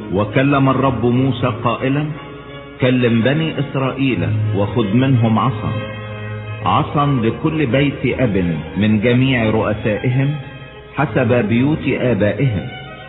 وكلم الرب موسى قائلا: كلم بني إسرائيل وخذ منهم عصا لكل بيت أب من جميع رؤسائهم حسب بيوت آبائهم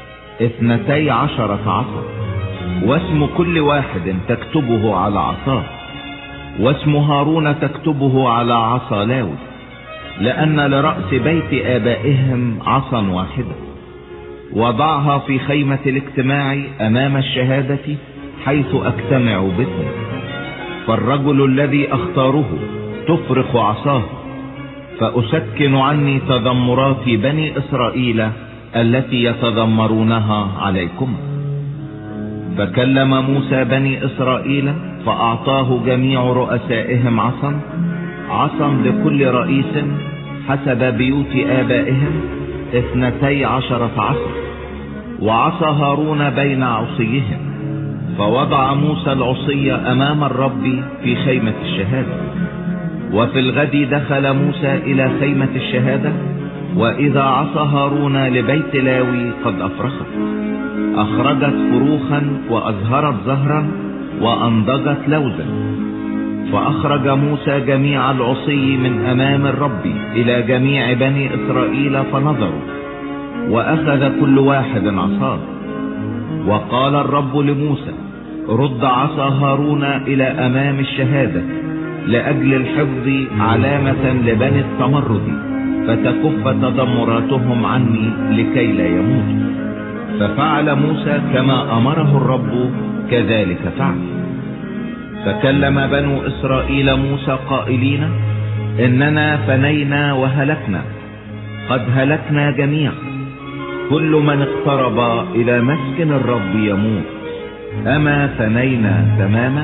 12 عصا، واسم كل واحد تكتبه على عصاه، واسم هارون تكتبه على عصا لاوي، لأن لرأس بيت آبائهم عصا واحدة. وضعها في خيمة الاجتماع أمام الشهادة حيث أجتمع بكم. فالرجل الذي أختاره تفرق عصاه، فأسكن عني تذمرات بني إسرائيل التي يتذمرونها عليكم. فكلم موسى بني إسرائيل فأعطاه جميع رؤسائهم عصا لكل رئيس حسب بيوت آبائهم 12 عصا، وعصا هارون بين عصيهم. فوضع موسى العصي أمام الرب في خيمة الشهادة. وفي الغد دخل موسى إلى خيمة الشهادة، وإذا عصا هارون لبيت لاوي قد أفرخت، أخرجت فروخا وأزهرت زهرا وأنضجت لوزا. فأخرج موسى جميع العصي من أمام الرب إلى جميع بني إسرائيل فنظروا، وأخذ كل واحد عصاه. وقال الرب لموسى: رد عصا هارون إلى أمام الشهادة لأجل الحفظ علامة لبني التمرد، فتكف تذمراتهم عني لكي لا يموتوا. ففعل موسى كما أمره الرب، كذلك فعل. فكلم بنو إسرائيل موسى قائلين: إننا فنينا وهلكنا، قد هلكنا جميعا، كل من اقترب إلى مسكن الرب يموت، أما فنينا تماما؟